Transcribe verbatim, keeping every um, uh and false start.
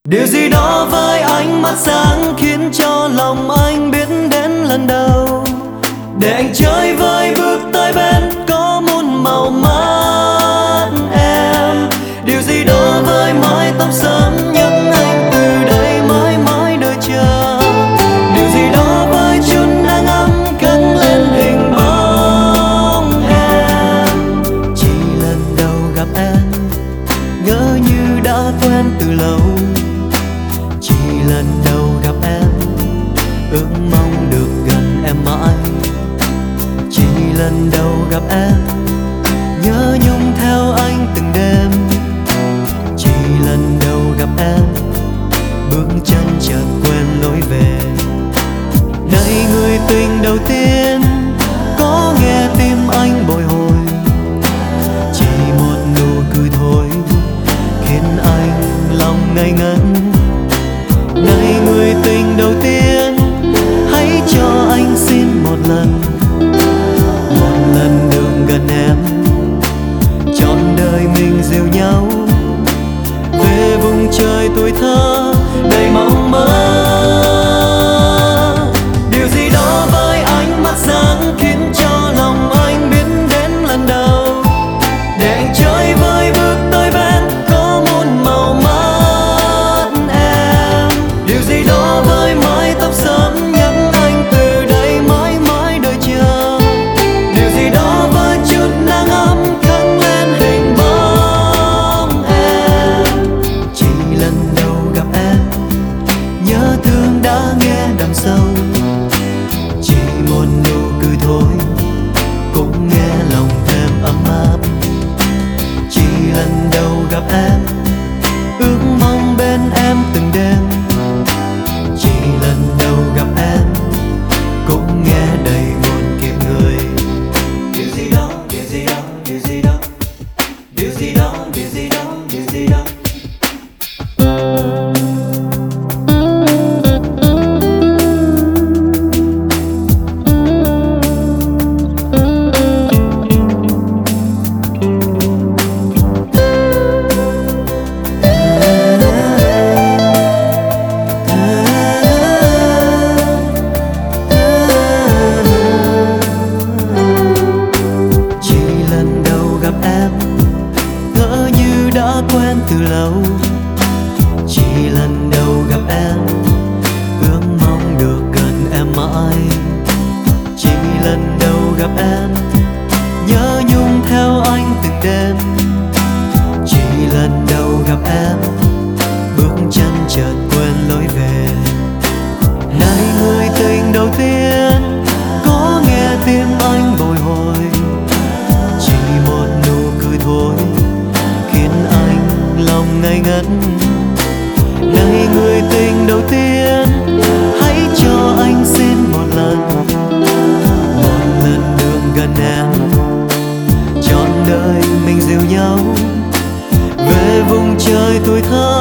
Điều gì đó với ánh mắt sáng khiến cho lòng anh biết đến lần đầu, để anh chơi với bước tới bên có muôn màu mắt em. Điều gì đó với mái tóc sớm nhắc anh từ đây mãi mãi đợi chờ. Điều gì đó với chút nắng ấm cất lên hình bóng em. Chỉ lần đầu gặp em ngỡ như đã quen từ lâu. Chỉ lần đầu gặp em ước mong được gần em mãi. Chỉ lần đầu gặp em nhớ nhung theo anh từng đêm. Chỉ lần đầu gặp em bước chân chợt quên lối về. Này người tình đầu tiên có nghe tim anh bồi hồi. Chỉ một nụ cười thôi khiến anh lòng ngây ngẩn. Này người tình đầu tiên hãy cho anh xin một lần, một lần đường gần em, trọn đời mình dìu nhau về vùng trời tuổi thơ đầy mộng mơ. Điều gì đó với ánh mắt sáng khiến cho lòng anh biết đến lần đầu, để anh chơi với bước tới bên có muôn màu mắt em. Điều gì đó với mái tóc sớm nhắc anh từ đây mãi mãi đợi chờ. Điều gì đó với chút nắng ấm khắc lên hình bóng em. Chỉ lần đầu gặp em nhớ thương đã nghe đậm sâu. Chỉ một nụ cười thôi cũng nghe lòng thêm ấm áp. Chỉ lần đầu gặp em ước mong bên em từng đêm. Chỉ lần đầu gặp em cũng nghe đầy buồn kiệt người. Điều gì đó, điều gì đó, điều gì đó, điều gì đó, điều gì đó, điều gì đó. Chỉ lần đầu gặp em ngỡ như đã quen từ lâu. Chỉ lần đầu gặp em ước mong được gần em mãi. Chỉ lần đầu gặp em nhớ nhung theo anh từng đêm. Chỉ lần đầu gặp em bước chân chợt quên lối về. Này người tình đầu tiên có nghe tim anh bồi hồi. Chỉ một nụ cười thôi khiến anh lòng ngây ngất. Này người tình đầu tiên hãy cho anh xin một lần, một lần đường gần em, trọn đời mình dìu nhau về vùng trời tuổi thơ